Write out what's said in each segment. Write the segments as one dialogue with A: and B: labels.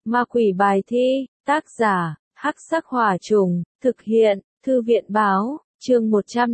A: Ma quỷ bài thi, tác giả, Hắc Sắc Hỏa Trùng, thực hiện, Thư viện báo, chương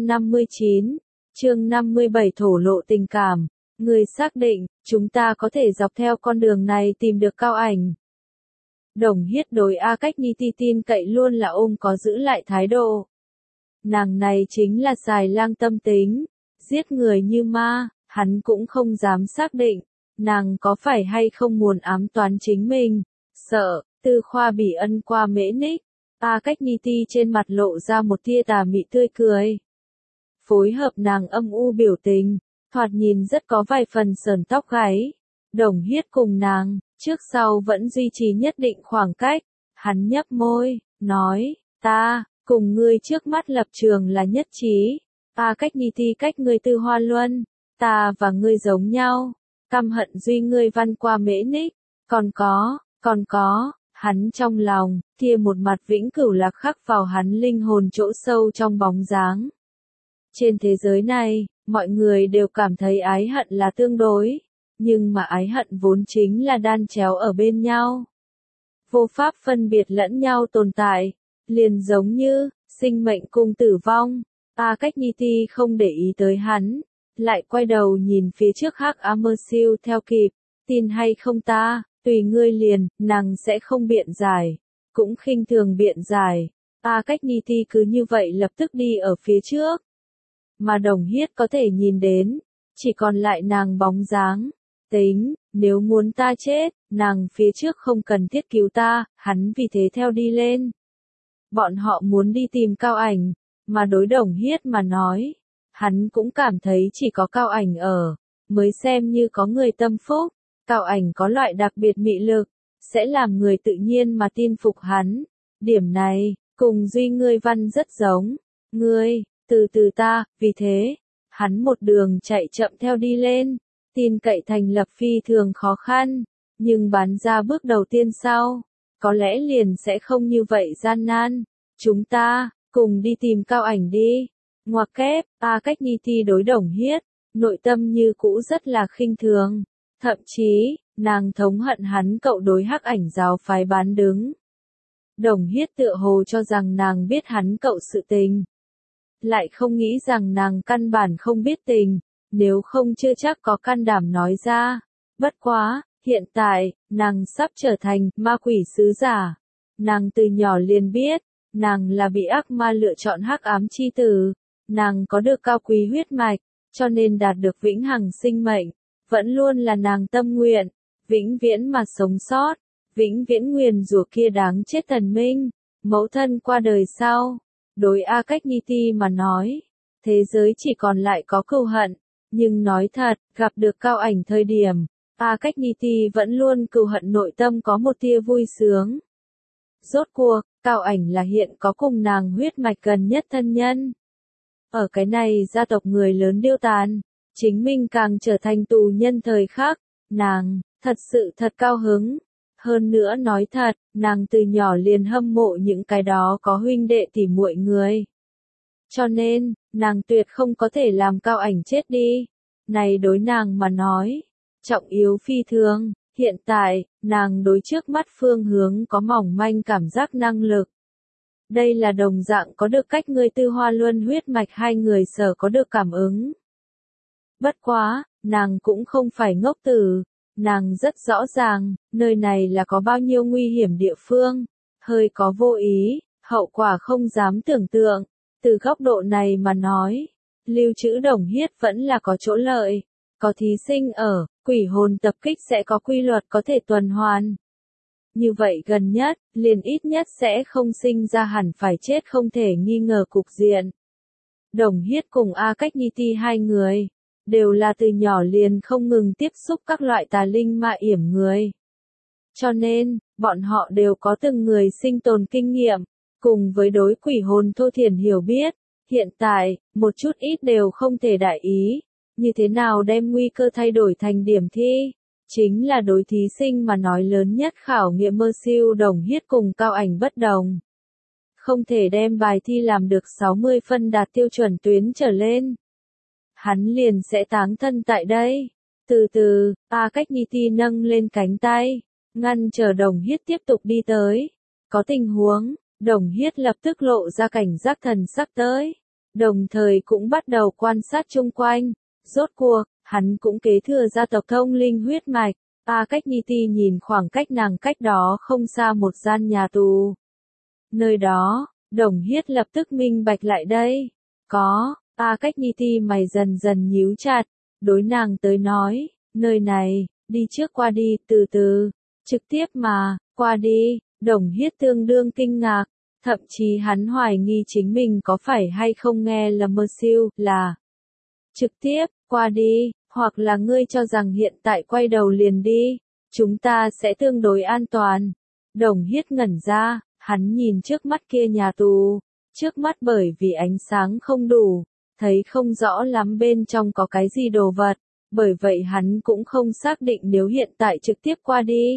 A: 159, chương 57 thổ lộ tình cảm. Người xác định, chúng ta có thể dọc theo con đường này tìm được Cao Ảnh. Đồng Hiết đối A Cách Ni Ti tin cậy luôn là có giữ lại thái độ. Nàng này chính là xài lang tâm tính, giết người như ma, hắn cũng không dám xác định, nàng có phải hay không muốn ám toán chính mình, sợ, Tư Khoa Bỉ Ân qua Mễ Ních, A Cách Ni Ti trên mặt lộ ra một tia tà mị tươi cười. Phối hợp nàng âm u biểu tình, thoạt nhìn rất có vài phần sờn tóc gáy. Đồng Hiết cùng nàng, trước sau vẫn duy trì nhất định khoảng cách, hắn nhấp môi, nói, ta, cùng ngươi trước mắt lập trường là nhất trí, A Cách Ni Ti cách ngươi Tư Hoa Luân, ta và ngươi giống nhau, căm hận duy ngươi văn qua Mễ Ních, còn có, hắn trong lòng, kia một mặt vĩnh cửu lạc khắc vào hắn linh hồn chỗ sâu trong bóng dáng. Trên thế giới này, mọi người đều cảm thấy ái hận là tương đối, nhưng mà ái hận vốn chính là đan chéo ở bên nhau. Vô pháp phân biệt lẫn nhau tồn tại, liền giống như, sinh mệnh cùng tử vong. A Cách Ni Ti không để ý tới hắn, lại quay đầu nhìn phía trước Hắc A Mơ Siêu theo kịp, tin hay không ta, tùy ngươi liền, nàng sẽ không biện giải, cũng khinh thường biện giải. A Cách Ni Ti cứ như vậy lập tức đi ở phía trước. Mà Đồng Hiết có thể nhìn đến, chỉ còn lại nàng bóng dáng. Tính, nếu muốn ta chết, nàng phía trước không cần thiết cứu ta, hắn vì thế theo đi lên. Bọn họ muốn đi tìm Cao Ảnh, mà đối Đồng Hiết mà nói, hắn cũng cảm thấy chỉ có Cao Ảnh ở, mới xem như có người tâm phúc. Cao Ảnh có loại đặc biệt mị lực, sẽ làm người tự nhiên mà tin phục hắn. Điểm này, cùng duy ngươi văn rất giống. Ngươi, từ từ ta, vì thế, hắn một đường chạy chậm theo đi lên, tin cậy thành lập phi thường khó khăn, nhưng bán ra bước đầu tiên sau, có lẽ liền sẽ không như vậy gian nan. Chúng ta, cùng đi tìm Cao Ảnh đi. Ngoặc kép, A Cách Ni Ti đối Đồng Hiết, nội tâm như cũ rất là khinh thường. Thậm chí, nàng thống hận hắn cậu đối Hắc Ảnh giáo phái bán đứng. Đồng Hiết tựa hồ cho rằng nàng biết hắn cậu sự tình. Lại không nghĩ rằng nàng căn bản không biết tình, nếu không chưa chắc có can đảm nói ra. Bất quá, hiện tại, nàng sắp trở thành ma quỷ sứ giả. Nàng từ nhỏ liền biết, nàng là bị ác ma lựa chọn hắc ám chi tử. Nàng có được cao quý huyết mạch, cho nên đạt được vĩnh hằng sinh mệnh. Vẫn luôn là nàng tâm nguyện, vĩnh viễn mà sống sót, vĩnh viễn nguyền rủa kia đáng chết thần minh, mẫu thân qua đời sau. Đối A Cách Ni Ti mà nói, thế giới chỉ còn lại có cừu hận, nhưng nói thật, gặp được Cao Ảnh thời điểm, A Cách Ni Ti vẫn luôn cừu hận nội tâm có một tia vui sướng. Rốt cuộc, Cao Ảnh là hiện có cùng nàng huyết mạch gần nhất thân nhân. Ở cái này gia tộc người lớn điêu tàn, chính mình càng trở thành tù nhân thời khắc, nàng, thật sự thật cao hứng. Hơn nữa nói thật, nàng từ nhỏ liền hâm mộ những cái đó có huynh đệ tỉ muội người. Cho nên, nàng tuyệt không có thể làm Cao Ảnh chết đi. Này đối nàng mà nói, trọng yếu phi thường, hiện tại, nàng đối trước mắt phương hướng có mỏng manh cảm giác năng lực. Đây là đồng dạng có được cách ngươi Tư Hoa Luân huyết mạch hai người sở có được cảm ứng. Bất quá, nàng cũng không phải ngốc tử. Nàng rất rõ ràng, nơi này là có bao nhiêu nguy hiểm địa phương, hơi có vô ý, hậu quả không dám tưởng tượng. Từ góc độ này mà nói, lưu trữ Đồng Hiết vẫn là có chỗ lợi, có thí sinh ở, quỷ hồn tập kích sẽ có quy luật có thể tuần hoàn. Như vậy gần nhất, liền ít nhất sẽ không sinh ra hẳn phải chết không thể nghi ngờ cục diện. Đồng Hiết cùng A Cách Ni Ti hai người đều là từ nhỏ liền không ngừng tiếp xúc các loại tà linh ma yểm người. Cho nên, bọn họ đều có từng người sinh tồn kinh nghiệm, cùng với đối quỷ hồn thô thiển hiểu biết. Hiện tại, một chút ít đều không thể đại ý, như thế nào đem nguy cơ thay đổi thành điểm thi, chính là đối thí sinh mà nói lớn nhất khảo nghiệm Mơ Siêu Đồng Hiết cùng Cao Ảnh bất đồng. Không thể đem bài thi làm được 60 phân đạt tiêu chuẩn tuyến trở lên. Hắn liền sẽ táng thân tại đây. Từ từ, A Cách Ni Ti nâng lên cánh tay, ngăn chờ Đồng Hiết tiếp tục đi tới. Có tình huống, Đồng Hiết lập tức lộ ra cảnh giác thần sắc tới, đồng thời cũng bắt đầu quan sát chung quanh. Rốt cuộc, hắn cũng kế thừa gia tộc thông linh huyết mạch. A Cách Nhi Ti nhìn khoảng cách nàng cách đó không xa một gian nhà tù. Nơi đó, Đồng Hiết lập tức minh bạch lại đây. Có, A Cách Nhi Ti mày dần dần nhíu chặt, đối nàng tới nói, nơi này, đi trước qua đi, từ từ, trực tiếp mà, qua đi. Đồng Hiết tương đương kinh ngạc, thậm chí hắn hoài nghi chính mình có phải hay không nghe lầm mơ siêu, là trực tiếp, qua đi, hoặc là ngươi cho rằng hiện tại quay đầu liền đi, chúng ta sẽ tương đối an toàn. Đồng Hiết ngẩn ra, hắn nhìn trước mắt kia nhà tù, trước mắt bởi vì ánh sáng không đủ, thấy không rõ lắm bên trong có cái gì đồ vật, bởi vậy hắn cũng không xác định nếu hiện tại trực tiếp qua đi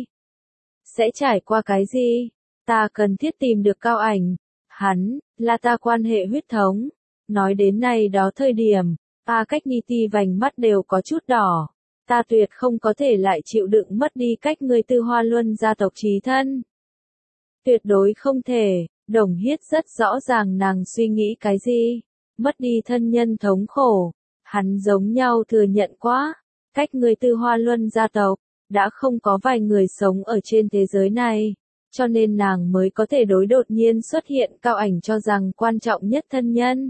A: sẽ trải qua cái gì. Ta cần thiết tìm được Cao Ảnh, hắn là ta quan hệ huyết thống. Nói đến này đó thời điểm, A Cách Nhi Ti vành mắt đều có chút đỏ. Ta tuyệt không có thể lại chịu đựng mất đi cách người Tư Hoa Luân gia tộc chí thân. Tuyệt đối không thể. Đồng Hiết rất rõ ràng nàng suy nghĩ cái gì. Mất đi thân nhân thống khổ. Hắn giống nhau thừa nhận quá. Cách người Tư Hoa Luân gia tộc, đã không có vài người sống ở trên thế giới này. Cho nên nàng mới có thể đối đột nhiên xuất hiện Cao Ảnh cho rằng quan trọng nhất thân nhân.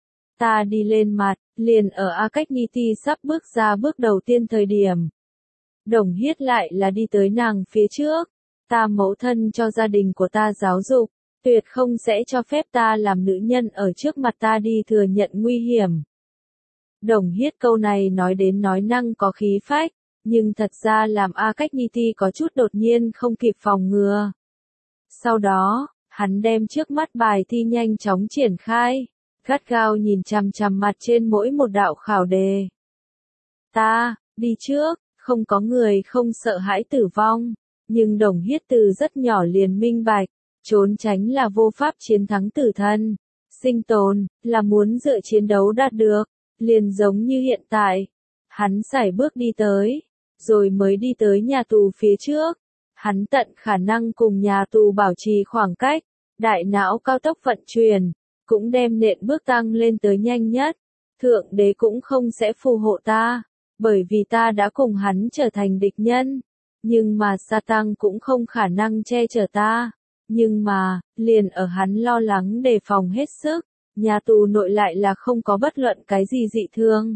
A: Ta đi lên mặt, liền ở A Cách Nhi Ti sắp bước ra bước đầu tiên thời điểm. Đồng Hiết lại là đi tới nàng phía trước. Ta mẫu thân cho gia đình của ta giáo dục, tuyệt không sẽ cho phép ta làm nữ nhân ở trước mặt ta đi thừa nhận nguy hiểm. Đồng Hiết câu này nói đến nói năng có khí phách, nhưng thật ra làm A Cách Nhi Ti có chút đột nhiên không kịp phòng ngừa. Sau đó, hắn đem trước mắt bài thi nhanh chóng triển khai, gắt gao nhìn chằm chằm mặt trên mỗi một đạo khảo đề. Ta, đi trước, không có người không sợ hãi tử vong, nhưng Đồng Hiết từ rất nhỏ liền minh bạch, trốn tránh là vô pháp chiến thắng tử thân, sinh tồn, là muốn dựa chiến đấu đạt được, liền giống như hiện tại. Hắn sải bước đi tới, rồi mới đi tới nhà tù phía trước. Hắn tận khả năng cùng nhà tù bảo trì khoảng cách, đại não cao tốc vận chuyển, cũng đem nện bước tăng lên tới nhanh nhất. Thượng đế cũng không sẽ phù hộ ta, bởi vì ta đã cùng hắn trở thành địch nhân. Nhưng mà Satan cũng không khả năng che chở ta. Nhưng mà, liền ở hắn lo lắng đề phòng hết sức, nhà tù nội lại là không có bất luận cái gì dị thương.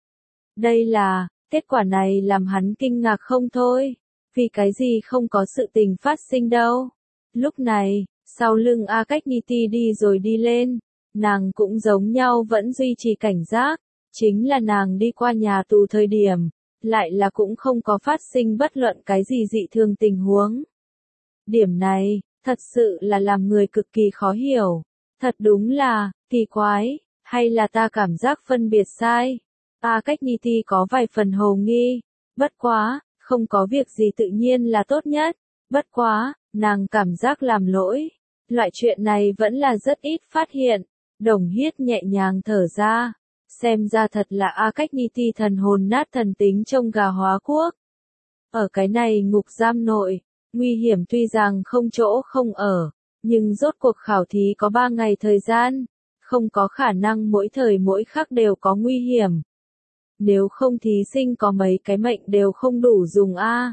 A: Đây là, kết quả này làm hắn kinh ngạc không thôi. Vì cái gì không có sự tình phát sinh đâu. Lúc này, sau lưng A Cách Nhi Ti đi rồi đi lên, nàng cũng giống nhau vẫn duy trì cảnh giác, chính là nàng đi qua nhà tù thời điểm, lại là cũng không có phát sinh bất luận cái gì dị thường tình huống. Điểm này, thật sự là làm người cực kỳ khó hiểu, thật đúng là, kỳ quái, hay là ta cảm giác phân biệt sai. A Cách Nhi Ti có vài phần hồ nghi, bất quá, không có việc gì tự nhiên là tốt nhất, bất quá, nàng cảm giác làm lỗi. Loại chuyện này vẫn là rất ít phát hiện. Đồng Hiết nhẹ nhàng thở ra, xem ra thật là A Cách Nhi Ti thần hồn nát thần tính trong gà hóa quốc. Ở cái này ngục giam nội, nguy hiểm tuy rằng không chỗ không ở, nhưng rốt cuộc khảo thí có 3 ngày thời gian, không có khả năng mỗi thời mỗi khắc đều có nguy hiểm. Nếu không thí sinh có mấy cái mệnh đều không đủ dùng a.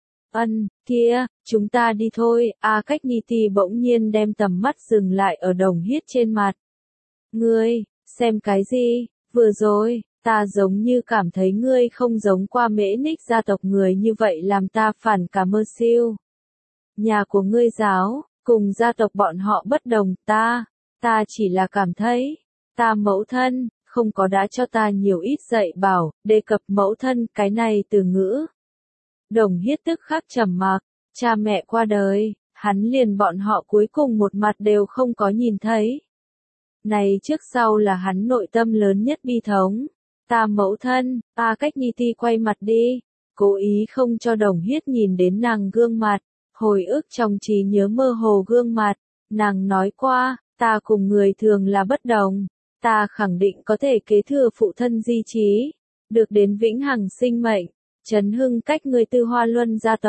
A: Kia, chúng ta đi thôi. A Cách Nhi Ti bỗng nhiên đem tầm mắt dừng lại ở Đồng Hiết trên mặt. Ngươi, xem cái gì? Vừa rồi, ta giống như cảm thấy ngươi không giống qua Mễ Ních gia tộc người như vậy làm ta phản cả mơ siêu. Nhà của ngươi giáo, cùng gia tộc bọn họ bất đồng, ta chỉ là cảm thấy, ta mẫu thân, không có đã cho ta nhiều ít dạy bảo, đề cập mẫu thân cái này từ ngữ. Đồng Hiết tức khắc trầm mặc, cha mẹ qua đời, hắn liền bọn họ cuối cùng một mặt đều không có nhìn thấy. Này trước sau là hắn nội tâm lớn nhất bi thống. Ta mẫu thân, A Cách Nhi Ti quay mặt đi, cố ý không cho Đồng Hiết nhìn đến nàng gương mặt, hồi ức trong trí nhớ mơ hồ gương mặt, nàng nói qua, ta cùng người thường là bất đồng, ta khẳng định có thể kế thừa phụ thân di trí, được đến vĩnh hằng sinh mệnh, chấn hưng cách người Tư Hoa Luân gia tộc,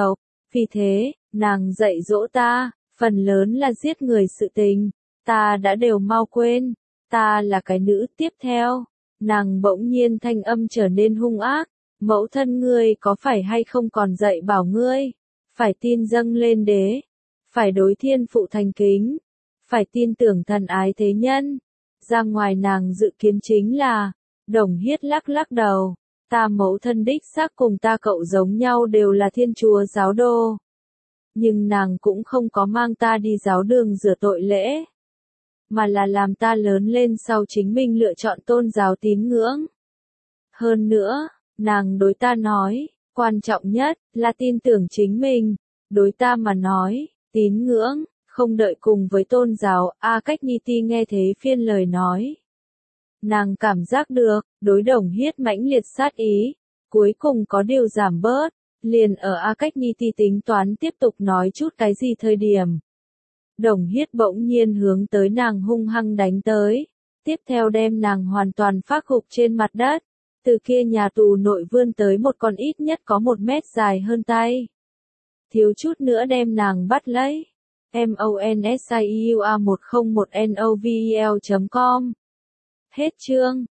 A: Vì thế, nàng dạy dỗ ta, phần lớn là giết người sự tình, ta đã đều mau quên, ta là cái nữ tiếp theo. Nàng bỗng nhiên thanh âm trở nên hung ác, mẫu thân ngươi có phải hay không còn dạy bảo ngươi, phải tin dâng lên đế, phải đối thiên phụ thành kính, phải tin tưởng thần ái thế nhân. Ra ngoài nàng dự kiến chính là, Đồng Hiết lắc lắc đầu, ta mẫu thân đích xác cùng ta cậu giống nhau đều là Thiên Chúa giáo đô. Nhưng nàng cũng không có mang ta đi giáo đường rửa tội lễ, mà là làm ta lớn lên sau chính mình lựa chọn tôn giáo tín ngưỡng. Hơn nữa, nàng đối ta nói, quan trọng nhất là tin tưởng chính mình, đối ta mà nói, tín ngưỡng, không đợi cùng với tôn giáo. A Cách Ni Ti nghe thế phiên lời nói. Nàng cảm giác được, đối Đồng Hiết mãnh liệt sát ý, cuối cùng có điều giảm bớt, liền ở A Cách Ni Ti tính toán tiếp tục nói chút cái gì thời điểm. Đồng Hiết bỗng nhiên hướng tới nàng hung hăng đánh tới, tiếp theo đem nàng hoàn toàn phác gục trên mặt đất, từ kia nhà tù nội vươn tới một con ít nhất có 1 mét dài hơn tay. Thiếu chút nữa đem nàng bắt lấy. MONSIUA101NOVEL.com Hết chương.